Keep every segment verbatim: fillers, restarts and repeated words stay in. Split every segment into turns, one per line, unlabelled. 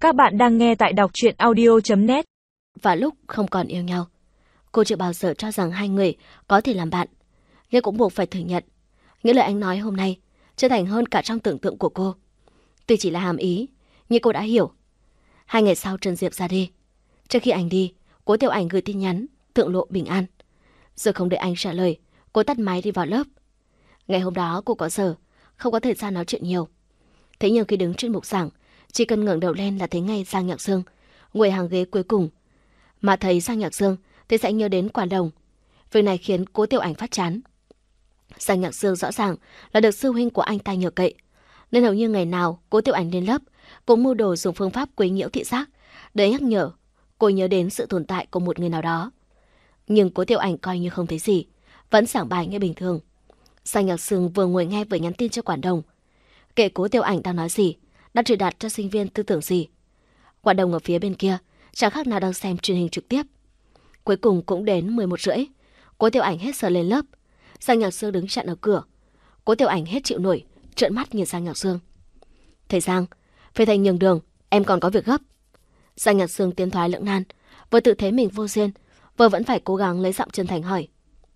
Các bạn đang nghe tại đọc truyện audio chấm net.
Và lúc không còn yêu nhau, cô chưa bao giờ cho rằng hai người có thể làm bạn. Nhưng cũng buộc phải thừa nhận, những lời anh nói hôm nay chân thành hơn cả trong tưởng tượng của cô. Tuy chỉ là hàm ý, nhưng cô đã hiểu. Hai ngày sau Trần Diệp ra đi. Trước khi anh đi, Cố Tiểu Ảnh gửi tin nhắn thượng lộ bình an. Rồi không đợi anh trả lời, cô tắt máy đi vào lớp. Ngày hôm đó cô có giờ, không có thời gian nói chuyện nhiều. Thế nhưng khi đứng trên bục giảng, chỉ cần ngẩng đầu lên là thấy ngay Giang Nhạc Dương ngồi hàng ghế cuối cùng. Mà thấy Giang Nhạc Dương thì sẽ nhớ đến Quả Đồng. Việc này khiến Cố Tiểu Ảnh phát chán. Giang Nhạc Dương rõ ràng là được sư huynh của anh ta nhờ cậy, nên hầu như ngày nào Cố Tiểu Ảnh lên lớp cũng mưu đồ dùng phương pháp quấy nhiễu thị giác để nhắc nhở cô nhớ đến sự tồn tại của một người nào đó. Nhưng Cố Tiểu Ảnh coi như không thấy gì, vẫn giảng bài nghe bình thường. Giang Nhạc Dương vừa ngồi nghe vừa nhắn tin cho Quả Đồng. Kệ Cố Tiểu Ảnh đang nói gì, đang truyền đạt cho sinh viên tư tưởng gì. Quả Đồng ở phía bên kia chẳng khác nào đang xem truyền hình trực tiếp. Cuối cùng cũng đến mười một rưỡi, Cố Tiểu Ảnh hết giờ lên lớp. Giang Nhạc Dương đứng chặn ở cửa. Cố Tiểu Ảnh hết chịu nổi, trợn mắt nhìn Giang Nhạc Dương. Thầy Giang, về thầy nhường đường, em còn có việc gấp. Giang Nhạc Dương tiến thoái lưỡng nan, vừa tự thấy mình vô duyên, vừa vẫn phải cố gắng lấy giọng chân thành hỏi.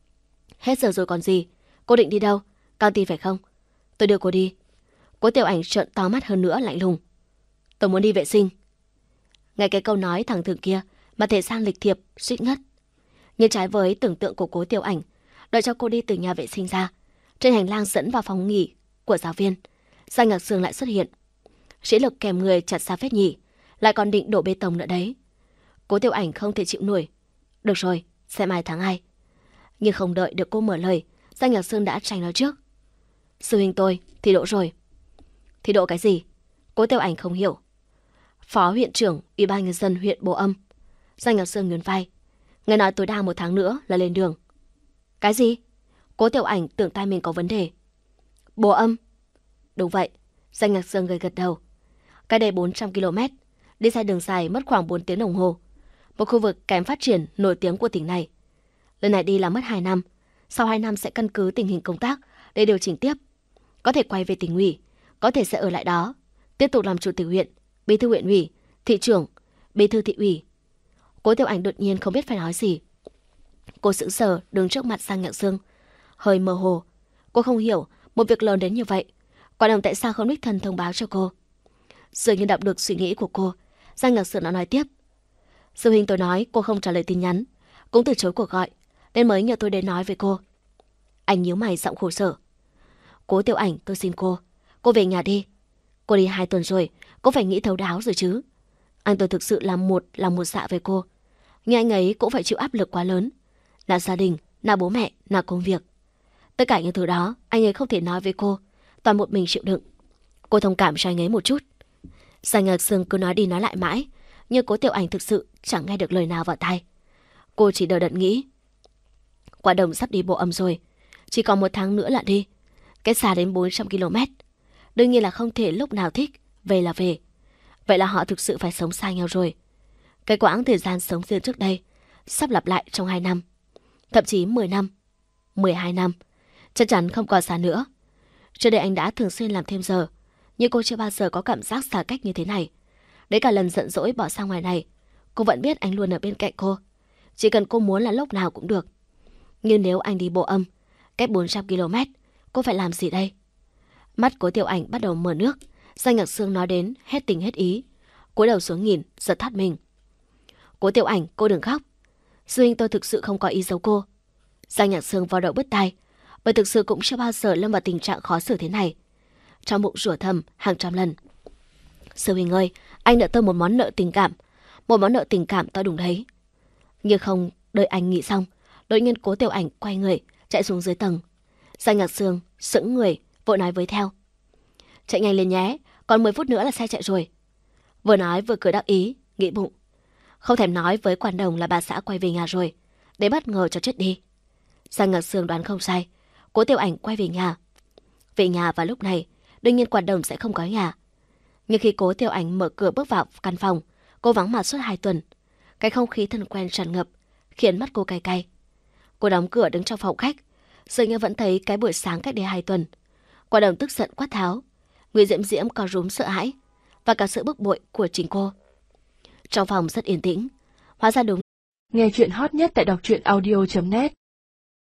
Hết giờ rồi còn gì, cô định đi đâu? Căng tin phải không? Tôi đưa cô đi. Cố Tiểu Ảnh trợn to mắt hơn nữa, lạnh lùng. Tôi muốn đi vệ sinh. Ngay cái câu nói thẳng thừng kia mà thầy Giang lịch thiệp suýt ngất. Nhưng trái với tưởng tượng của Cố Tiểu Ảnh, đợi cho cô đi từ nhà vệ sinh ra, trên hành lang dẫn vào phòng nghỉ của giáo viên, Giang Nhạc Dương lại xuất hiện. Sĩ lực kèm người chặt xa phết nhỉ, lại còn định đổ bê tông nữa đấy. Cố Tiểu Ảnh không thể chịu nổi. Được rồi, sẽ mai tháng hai. Nhưng không đợi được cô mở lời, Giang Nhạc Dương đã tranh nói trước. Sư huynh tôi thi đỗ rồi. Thi đỗ cái gì? Cố Tiểu Ảnh không hiểu. Phó huyện trưởng Ủy ban nhân dân huyện Bồ Âm. Giang Nhạc Dương nhún vai. Nghe nói tối đa một tháng nữa là lên đường. Cái gì? Cố Tiểu Ảnh tưởng tai mình có vấn đề. Bồ Âm? Đúng vậy. Giang Nhạc Dương gật gật đầu. Cách đây bốn trăm ki lô mét, đi xe đường dài mất khoảng bốn tiếng đồng hồ. Một khu vực kém phát triển nổi tiếng của tỉnh này. Lần này đi là mất hai năm. Sau hai năm sẽ căn cứ tình hình công tác để điều chỉnh tiếp. Có thể quay về tỉnh ủy, có thể sẽ ở lại đó, tiếp tục làm chủ tịch huyện, bí thư huyện ủy, thị trưởng, bí thư thị ủy. Cố Tiểu Ảnh đột nhiên không biết phải nói gì. Cô sững sờ đứng trước mặt Giang Nhạc Dương, hơi mơ hồ. Cô không hiểu một việc lớn đến như vậy, Quả Đồng tại sao không đích thân thông báo cho cô. Dường như đọc được suy nghĩ của cô, Giang Nhạc Dương đã nói tiếp. Sư huynh tôi nói cô không trả lời tin nhắn, cũng từ chối cuộc gọi, nên mới nhờ tôi đến nói với cô. Anh nhíu mày giọng khổ sở. Cố Tiểu Ảnh, tôi xin cô, cô về nhà đi. Cô đi hai tuần rồi, cô phải nghĩ thấu đáo rồi chứ. Anh tôi thực sự là một là một dạ với cô, nhưng anh ấy cũng phải chịu áp lực quá lớn, là gia đình, là bố mẹ, là công việc. Tất cả những thứ đó anh ấy không thể nói với cô, toàn một mình chịu đựng. Cô thông cảm cho anh ấy một chút. Giang Nhạc Dương cứ nói đi nói lại mãi, nhưng Cố Tiểu Ảnh thực sự chẳng nghe được lời nào vào tai. Cô chỉ đờ đẫn nghĩ. Quả Đồng sắp đi Bộ Âm rồi, chỉ còn một tháng nữa là đi, cách xa đến bốn trăm ki lô mét. Đương nhiên là không thể lúc nào thích về là về. Vậy là họ thực sự phải sống xa nhau rồi. Cái quãng thời gian sống riêng trước đây sắp lặp lại trong hai năm, thậm chí mười năm, mười hai năm, chắc chắn không còn xa nữa. Trước đây anh đã thường xuyên làm thêm giờ, nhưng cô chưa bao giờ có cảm giác xa cách như thế này. Đấy cả lần giận dỗi bỏ sang ngoài này, cô vẫn biết anh luôn ở bên cạnh cô, chỉ cần cô muốn là lúc nào cũng được. Nhưng nếu anh đi Bộ Âm, cách bốn trăm ki lô mét, cô phải làm gì đây? Mắt Cố Tiểu Ảnh bắt đầu mở nước. Giang Nhạc Dương nói đến hết tình hết ý, cúi đầu xuống nhìn, giật thắt mình. Cố Tiểu Ảnh, cô đừng khóc. Sư huynh tôi thực sự không có ý giấu cô. Giang Nhạc Dương vào đậu bứt tai, bởi thực sự cũng chưa bao giờ lâm vào tình trạng khó xử thế này. Trong bụng rủa thầm hàng trăm lần. Sư huynh ơi, anh nợ tôi một món nợ tình cảm, một món nợ tình cảm to đúng đấy. Nhưng không đợi anh nghĩ xong, đột nhiên Cố Tiểu Ảnh quay người chạy xuống dưới tầng. Giang Nhạc Dương sững người, vội nói với theo. Chạy nhanh lên nhé, còn mười phút nữa là xe chạy rồi. Vừa nói vừa cười đắc ý, nghĩ bụng. Không thèm nói với Quản Đồng là bà xã quay về nhà rồi, để bất ngờ cho chết đi. Giang Nhạc Dương đoán không sai, Cố Tiểu Ảnh quay về nhà. Về nhà vào lúc này, đương nhiên Quản Đồng sẽ không có nhà. Nhưng khi Cố Tiểu Ảnh mở cửa bước vào căn phòng, cô vắng mặt suốt hai tuần. Cái không khí thân quen tràn ngập, khiến mắt cô cay cay. Cô đóng cửa đứng trong phòng khách, dường như vẫn thấy cái buổi sáng cách đây hai tuần. Quản Đồng tức giận quát tháo, Nguyễn Diễm Diễm có rúm sợ hãi, và cả sự bức bội của chính cô. Trong phòng rất yên tĩnh. Hóa ra đúng.
Nghe chuyện hot nhất tại đọc truyện audio chấm net